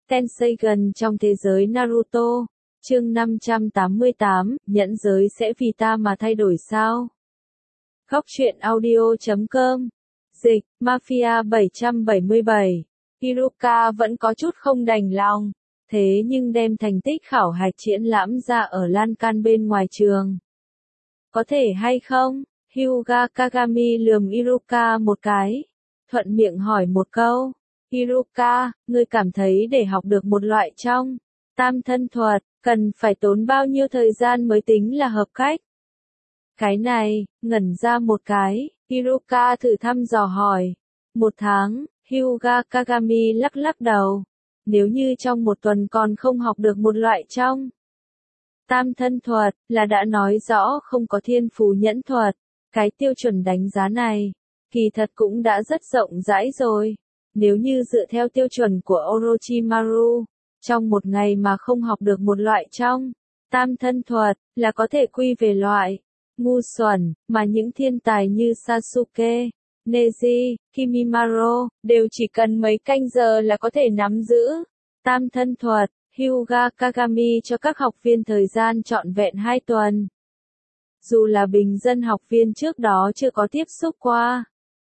Tenseigan trong thế giới Naruto. Chương 588, nhẫn giới sẽ vì ta mà thay đổi sao? Góc truyện audio.com. Dịch, Mafia 777. Hiruka vẫn có chút không đành lòng, thế nhưng đem thành tích khảo hạch triển lãm ra ở lan can bên ngoài trường. Có thể hay không? Hyuga Kagami lườm Hiruka một cái, thuận miệng hỏi một câu. Hiruka, ngươi cảm thấy để học được một loại trong tam thân thuật, cần phải tốn bao nhiêu thời gian mới tính là hợp cách? Cái này, ngẩn ra một cái, Hiruka thử thăm dò hỏi. 1 tháng, Hyuga Kagami lắc lắc đầu. Nếu như trong 1 tuần còn không học được một loại trong tam thân thuật, là đã nói rõ không có thiên phú nhẫn thuật. Cái tiêu chuẩn đánh giá này, kỳ thật cũng đã rất rộng rãi rồi. Nếu như dựa theo tiêu chuẩn của Orochimaru, trong 1 ngày mà không học được một loại trong tam thân thuật, là có thể quy về loại ngu xuẩn, mà những thiên tài như Sasuke, Neji, Kimimaro, đều chỉ cần mấy canh giờ là có thể nắm giữ tam thân thuật. Hyuga Kagami cho các học viên thời gian trọn vẹn 2 tuần. Dù là bình dân học viên trước đó chưa có tiếp xúc qua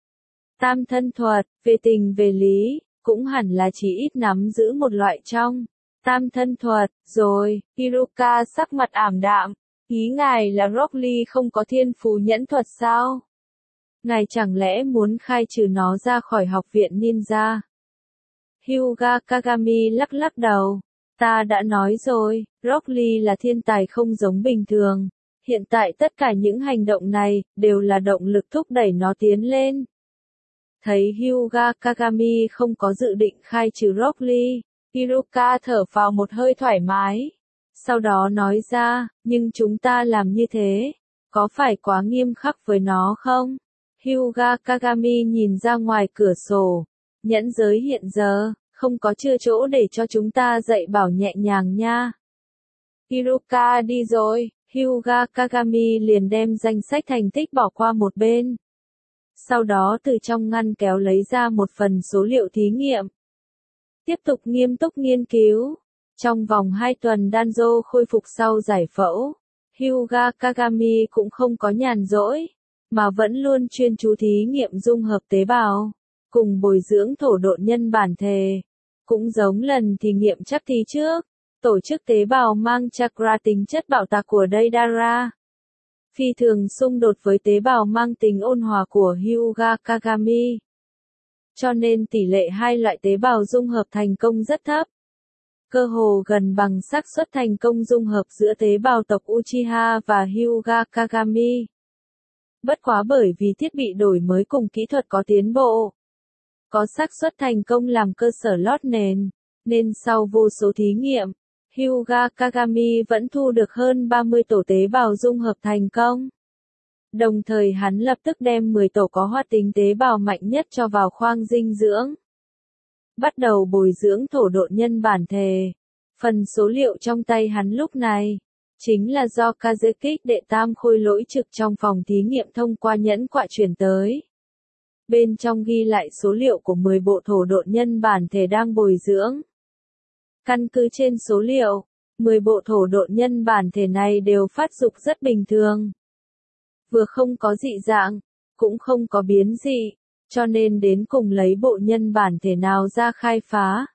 tam thân thuật, về tình về lý, cũng hẳn là chỉ ít nắm giữ một loại trong tam thân thuật, rồi. Hiruka sắc mặt ảm đạm. Ý ngài là Rock Lee không có thiên phú nhẫn thuật sao? Ngài chẳng lẽ muốn khai trừ nó ra khỏi học viện ninja? Hyuga Kagami lắc lắc đầu. Ta đã nói rồi, Rock Lee là thiên tài không giống bình thường. Hiện tại tất cả những hành động này, đều là động lực thúc đẩy nó tiến lên. Thấy Hyuga Kagami không có dự định khai trừ Rock Lee, Hiruka thở vào một hơi thoải mái. Sau đó nói ra, nhưng chúng ta làm như thế, có phải quá nghiêm khắc với nó không? Hyuga Kagami nhìn ra ngoài cửa sổ. Nhẫn giới hiện giờ, không có chưa chỗ để cho chúng ta dạy bảo nhẹ nhàng nha. Hiruka đi rồi, Hyuga Kagami liền đem danh sách thành tích bỏ qua một bên. Sau đó từ trong ngăn kéo lấy ra một phần số liệu thí nghiệm. Tiếp tục nghiêm túc nghiên cứu. Trong vòng 2 tuần Danzo khôi phục sau giải phẫu, Hyuga Kagami cũng không có nhàn rỗi, mà vẫn luôn chuyên chú thí nghiệm dung hợp tế bào, cùng bồi dưỡng thổ độn nhân bản thể. Cũng giống lần thí nghiệm chắc thí trước, tổ chức tế bào mang chakra tính chất bạo tạc của Deidara phi thường xung đột với tế bào mang tính ôn hòa của Hyuga Kagami. Cho nên tỷ lệ 2 loại tế bào dung hợp thành công rất thấp. Cơ hồ gần bằng xác suất thành công dung hợp giữa tế bào tộc Uchiha và Hyuga Kagami. Bất quá bởi vì thiết bị đổi mới cùng kỹ thuật có tiến bộ, có xác suất thành công làm cơ sở lót nền, nên sau vô số thí nghiệm, Hyuga Kagami vẫn thu được hơn 30 tổ tế bào dung hợp thành công. Đồng thời hắn lập tức đem 10 tổ có hoạt tính tế bào mạnh nhất cho vào khoang dinh dưỡng. Bắt đầu bồi dưỡng thổ độn nhân bản thể. Phần số liệu trong tay hắn lúc này, chính là do Kazekik đệ tam khôi lỗi trực trong phòng thí nghiệm thông qua nhẫn quạ chuyển tới. Bên trong ghi lại số liệu của 10 bộ thổ độn nhân bản thể đang bồi dưỡng. Căn cứ trên số liệu, 10 bộ thổ độn nhân bản thể này đều phát dục rất bình thường. Vừa không có dị dạng, cũng không có biến dị, cho nên đến cùng lấy bộ nhân bản thể nào ra khai phá.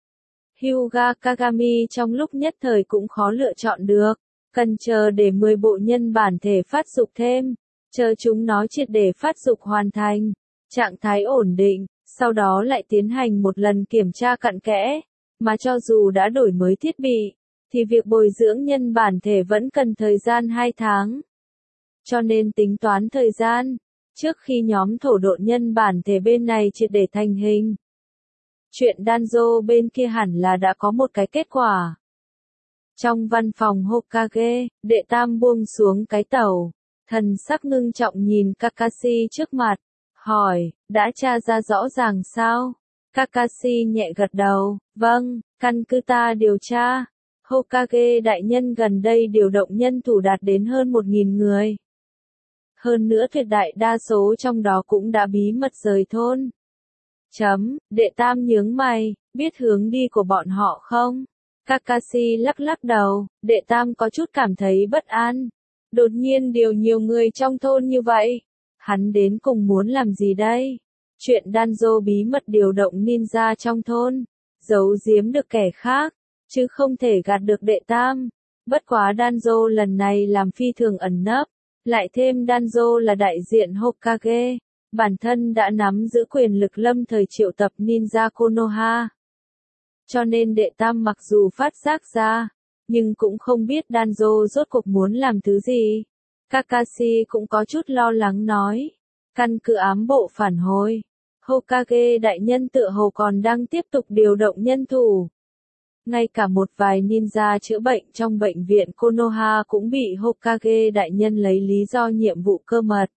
Hyuga Kagami trong lúc nhất thời cũng khó lựa chọn được, cần chờ để 10 bộ nhân bản thể phát dục thêm, chờ chúng nó triệt để phát dục hoàn thành, trạng thái ổn định, sau đó lại tiến hành một lần kiểm tra cặn kẽ, mà cho dù đã đổi mới thiết bị, thì việc bồi dưỡng nhân bản thể vẫn cần thời gian 2 tháng. Cho nên tính toán thời gian, trước khi nhóm thổ độn nhân bản thể bên này triệt để thành hình, chuyện Danzo bên kia hẳn là đã có một cái kết quả. Trong văn phòng Hokage, đệ tam buông xuống cái tàu, thần sắc ngưng trọng nhìn Kakashi trước mặt, hỏi, đã tra ra rõ ràng sao? Kakashi nhẹ gật đầu, vâng, căn cứ ta điều tra, Hokage đại nhân gần đây điều động nhân thủ đạt đến hơn 1.000 người. Hơn nữa tuyệt đại đa số trong đó cũng đã bí mật rời thôn. Đệ Tam nhướng mày, biết hướng đi của bọn họ không? Kakashi lắc lắc đầu, Đệ Tam có chút cảm thấy bất an. Đột nhiên điều nhiều người trong thôn như vậy. Hắn đến cùng muốn làm gì đây? Chuyện Danzo bí mật điều động ninja trong thôn, giấu giếm được kẻ khác, chứ không thể gạt được Đệ Tam. Bất quá Danzo lần này làm phi thường ẩn nấp, lại thêm Danzo là đại diện Hokage, bản thân đã nắm giữ quyền lực lâm thời triệu tập ninja Konoha. Cho nên Đệ Tam mặc dù phát giác ra, nhưng cũng không biết Danzo rốt cuộc muốn làm thứ gì. Kakashi cũng có chút lo lắng nói, căn cứ ám bộ phản hồi, Hokage đại nhân tựa hồ còn đang tiếp tục điều động nhân thủ. Ngay cả một vài ninja chữa bệnh trong bệnh viện Konoha cũng bị Hokage đại nhân lấy lý do nhiệm vụ cơ mật.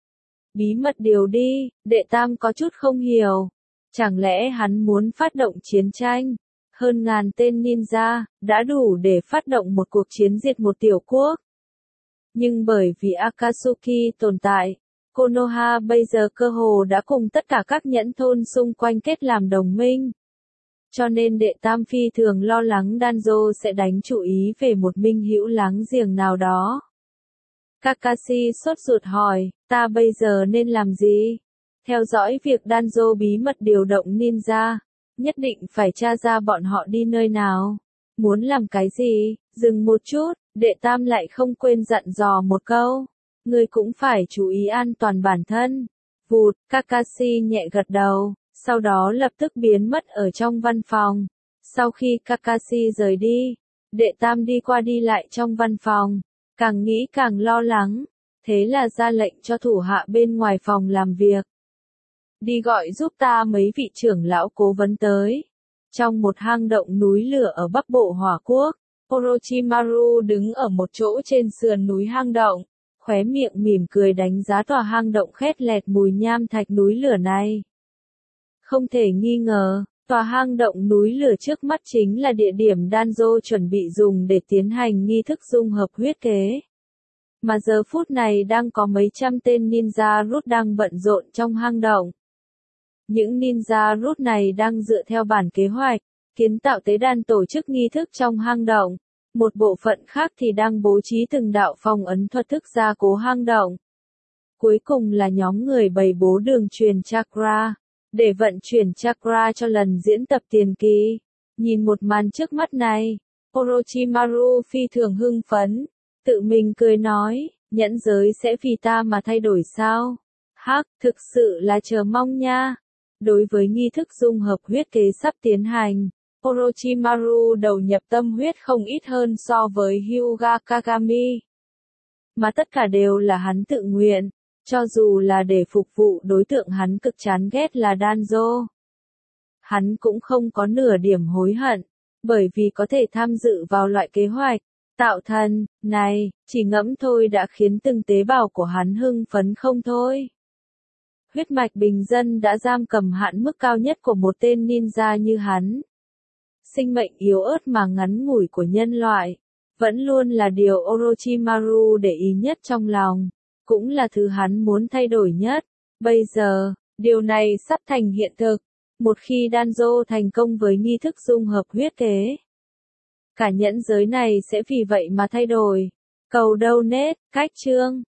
Bí mật điều đi, Đệ Tam có chút không hiểu. Chẳng lẽ hắn muốn phát động chiến tranh? Hơn ngàn tên ninja, đã đủ để phát động một cuộc chiến diệt một tiểu quốc. Nhưng bởi vì Akatsuki tồn tại, Konoha bây giờ cơ hồ đã cùng tất cả các nhẫn thôn xung quanh kết làm đồng minh. Cho nên Đệ Tam phi thường lo lắng Danzo sẽ đánh chú ý về một minh hữu láng giềng nào đó. Kakashi sốt ruột hỏi, ta bây giờ nên làm gì? Theo dõi việc Danzo bí mật điều động ninja, nhất định phải tra ra bọn họ đi nơi nào. Muốn làm cái gì? Dừng một chút, Đệ Tam lại không quên dặn dò một câu. Ngươi cũng phải chú ý an toàn bản thân. Vụt, Kakashi nhẹ gật đầu, sau đó lập tức biến mất ở trong văn phòng. Sau khi Kakashi rời đi, Đệ Tam đi qua đi lại trong văn phòng, càng nghĩ càng lo lắng, thế là ra lệnh cho thủ hạ bên ngoài phòng làm việc. Đi gọi giúp ta mấy vị trưởng lão cố vấn tới. Trong một hang động núi lửa ở Bắc Bộ Hỏa Quốc, Orochimaru đứng ở một chỗ trên sườn núi hang động, khóe miệng mỉm cười đánh giá tòa hang động khét lẹt mùi nham thạch núi lửa này. Không thể nghi ngờ, tòa hang động núi lửa trước mắt chính là địa điểm Danzo chuẩn bị dùng để tiến hành nghi thức dung hợp huyết kế. Mà giờ phút này đang có mấy trăm tên ninja rút đang bận rộn trong hang động. Những ninja rút này đang dựa theo bản kế hoạch, kiến tạo tế đàn tổ chức nghi thức trong hang động. Một bộ phận khác thì đang bố trí từng đạo phong ấn thuật thức gia cố hang động. Cuối cùng là nhóm người bày bố đường truyền chakra, để vận chuyển chakra cho lần diễn tập tiền kỳ. Nhìn một màn trước mắt này, Orochimaru phi thường hưng phấn, tự mình cười nói, nhẫn giới sẽ vì ta mà thay đổi sao? Hắc, thực sự là chờ mong nha. Đối với nghi thức dung hợp huyết kế sắp tiến hành, Orochimaru đầu nhập tâm huyết không ít hơn so với Hyuga Kagami. Mà tất cả đều là hắn tự nguyện, cho dù là để phục vụ đối tượng hắn cực chán ghét là Danzo. Hắn cũng không có nửa điểm hối hận, bởi vì có thể tham dự vào loại kế hoạch tạo thần này, chỉ ngẫm thôi đã khiến từng tế bào của hắn hưng phấn không thôi. Huyết mạch bình dân đã giam cầm hạn mức cao nhất của một tên ninja như hắn. Sinh mệnh yếu ớt mà ngắn ngủi của nhân loại, vẫn luôn là điều Orochimaru để ý nhất trong lòng, cũng là thứ hắn muốn thay đổi nhất. Bây giờ, điều này sắp thành hiện thực, một khi Danzo thành công với nghi thức dung hợp huyết kế. Cả nhẫn giới này sẽ vì vậy mà thay đổi. Cầu donate, cách chương.